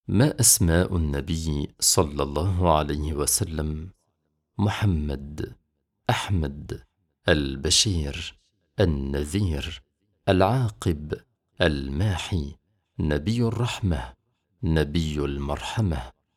ما أسماء النبي صلى الله عليه وسلم؟ محمد، أحمد، البشير، النذير، العاقب، الماحي، نبي الرحمة، نبي المرحمة.